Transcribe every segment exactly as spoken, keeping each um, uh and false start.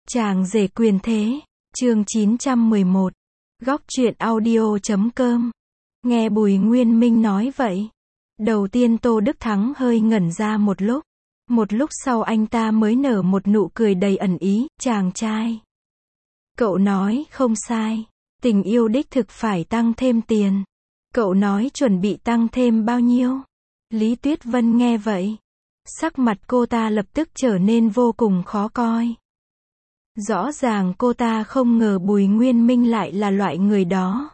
Chàng rể quyền thế, chương chín trăm mười một, góc truyện audio chấm com. Nghe Bùi Nguyên Minh nói vậy, đầu tiên Tô Đức Thắng hơi ngẩn ra một lúc, một lúc sau anh ta mới nở một nụ cười đầy ẩn ý, chàng trai. Cậu nói không sai, tình yêu đích thực phải tăng thêm tiền. Cậu nói chuẩn bị tăng thêm bao nhiêu? Lý Tuyết Vân nghe vậy, sắc mặt cô ta lập tức trở nên vô cùng khó coi. Rõ ràng cô ta không ngờ Bùi Nguyên Minh lại là loại người đó.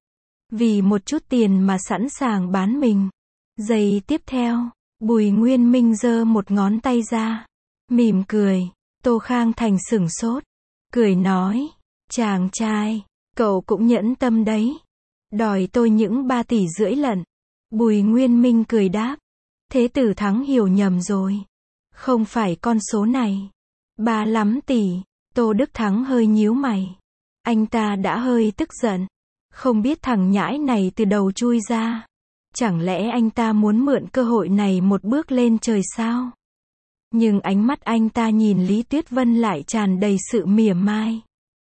Vì một chút tiền mà sẵn sàng bán mình. Giây tiếp theo, Bùi Nguyên Minh giơ một ngón tay ra, mỉm cười. Tô Khang Thành sửng sốt, cười nói, chàng trai, cậu cũng nhẫn tâm đấy. Đòi tôi những ba tỷ rưỡi lận. Bùi Nguyên Minh cười đáp, Thế Tử Thắng hiểu nhầm rồi. Không phải con số này. Ba lắm tỷ. Tô Đức Thắng hơi nhíu mày. Anh ta đã hơi tức giận. Không biết thằng nhãi này từ đầu chui ra. Chẳng lẽ anh ta muốn mượn cơ hội này một bước lên trời sao? Nhưng ánh mắt anh ta nhìn Lý Tuyết Vân lại tràn đầy sự mỉa mai.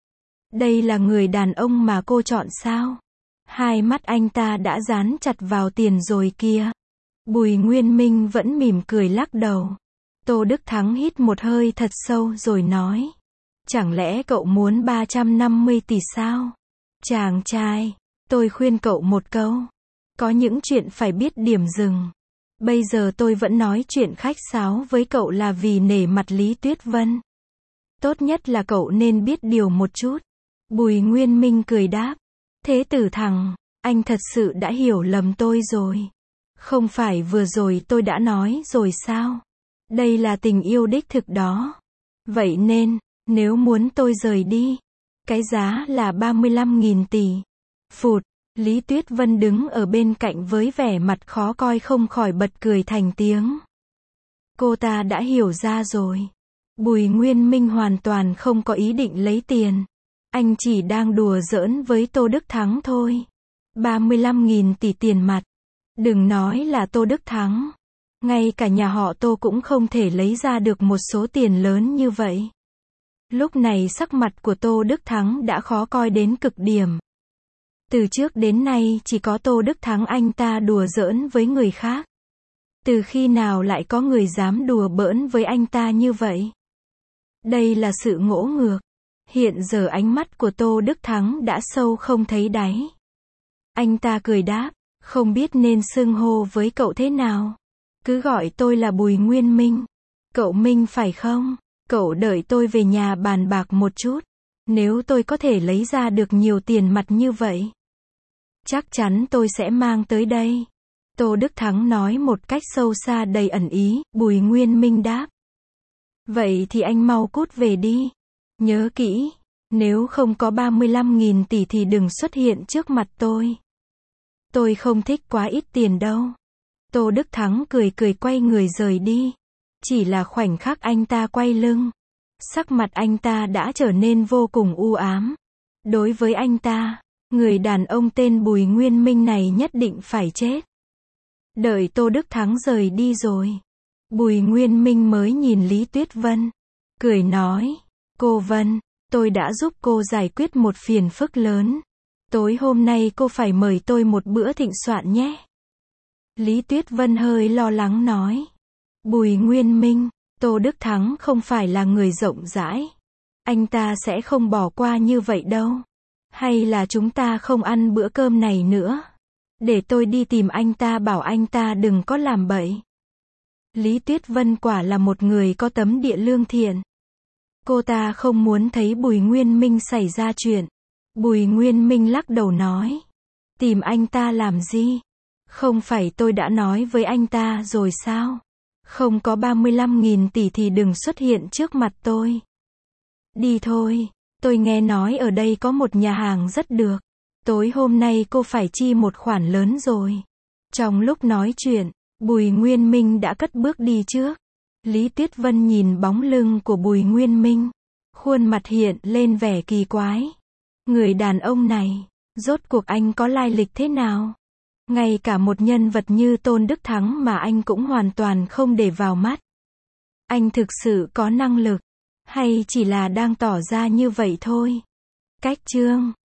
Đây là người đàn ông mà cô chọn sao? Hai mắt anh ta đã dán chặt vào tiền rồi kia. Bùi Nguyên Minh vẫn mỉm cười lắc đầu. Tô Đức Thắng hít một hơi thật sâu rồi nói. Chẳng lẽ cậu muốn ba trăm năm mươi tỷ sao? Chàng trai, tôi khuyên cậu một câu. Có những chuyện phải biết điểm dừng. Bây giờ tôi vẫn nói chuyện khách sáo với cậu là vì nể mặt Lý Tuyết Vân. Tốt nhất là cậu nên biết điều một chút. Bùi Nguyên Minh cười đáp. Thế Tử Thằng, anh thật sự đã hiểu lầm tôi rồi. Không phải vừa rồi tôi đã nói rồi sao? Đây là tình yêu đích thực đó. Vậy nên, nếu muốn tôi rời đi, cái giá là ba mươi lăm nghìn tỷ. Phụt, Lý Tuyết Vân đứng ở bên cạnh với vẻ mặt khó coi không khỏi bật cười thành tiếng. Cô ta đã hiểu ra rồi. Bùi Nguyên Minh hoàn toàn không có ý định lấy tiền. Anh chỉ đang đùa giỡn với Tô Đức Thắng thôi. ba mươi lăm nghìn tỷ tiền mặt. Đừng nói là Tô Đức Thắng. Ngay cả nhà họ Tô cũng không thể lấy ra được một số tiền lớn như vậy. Lúc này sắc mặt của Tô Đức Thắng đã khó coi đến cực điểm. Từ trước đến nay chỉ có Tô Đức Thắng anh ta đùa giỡn với người khác. Từ khi nào lại có người dám đùa bỡn với anh ta như vậy? Đây là sự ngỗ ngược. Hiện giờ ánh mắt của Tô Đức Thắng đã sâu không thấy đáy. Anh ta cười đáp, không biết nên xưng hô với cậu thế nào. Cứ gọi tôi là Bùi Nguyên Minh. Cậu Minh phải không? Cậu đợi tôi về nhà bàn bạc một chút. Nếu tôi có thể lấy ra được nhiều tiền mặt như vậy, chắc chắn tôi sẽ mang tới đây. Tô Đức Thắng nói một cách sâu xa đầy ẩn ý. Bùi Nguyên Minh đáp. Vậy thì anh mau cút về đi. Nhớ kỹ, nếu không có ba mươi lăm nghìn tỷ thì đừng xuất hiện trước mặt tôi. Tôi không thích quá ít tiền đâu. Tô Đức Thắng cười cười quay người rời đi. Chỉ là khoảnh khắc anh ta quay lưng, sắc mặt anh ta đã trở nên vô cùng u ám. Đối với anh ta, người đàn ông tên Bùi Nguyên Minh này nhất định phải chết. Đợi Tô Đức Thắng rời đi rồi, Bùi Nguyên Minh mới nhìn Lý Tuyết Vân, cười nói, cô Vân, tôi đã giúp cô giải quyết một phiền phức lớn. Tối hôm nay cô phải mời tôi một bữa thịnh soạn nhé. Lý Tuyết Vân hơi lo lắng nói. Bùi Nguyên Minh, Tô Đức Thắng không phải là người rộng rãi. Anh ta sẽ không bỏ qua như vậy đâu. Hay là chúng ta không ăn bữa cơm này nữa. Để tôi đi tìm anh ta bảo anh ta đừng có làm bậy. Lý Tuyết Vân quả là một người có tấm địa lương thiện. Cô ta không muốn thấy Bùi Nguyên Minh xảy ra chuyện. Bùi Nguyên Minh lắc đầu nói. Tìm anh ta làm gì? Không phải tôi đã nói với anh ta rồi sao? Không có ba mươi lăm nghìn tỷ thì đừng xuất hiện trước mặt tôi. Đi thôi, tôi nghe nói ở đây có một nhà hàng rất được. Tối hôm nay cô phải chi một khoản lớn rồi. Trong lúc nói chuyện, Bùi Nguyên Minh đã cất bước đi trước. Lý Tuyết Vân nhìn bóng lưng của Bùi Nguyên Minh. Khuôn mặt hiện lên vẻ kỳ quái. Người đàn ông này, rốt cuộc anh có lai lịch thế nào? Ngay cả một nhân vật như Tôn Đức Thắng mà anh cũng hoàn toàn không để vào mắt. Anh thực sự có năng lực, Hay chỉ là đang tỏ ra như vậy thôi? Cách chương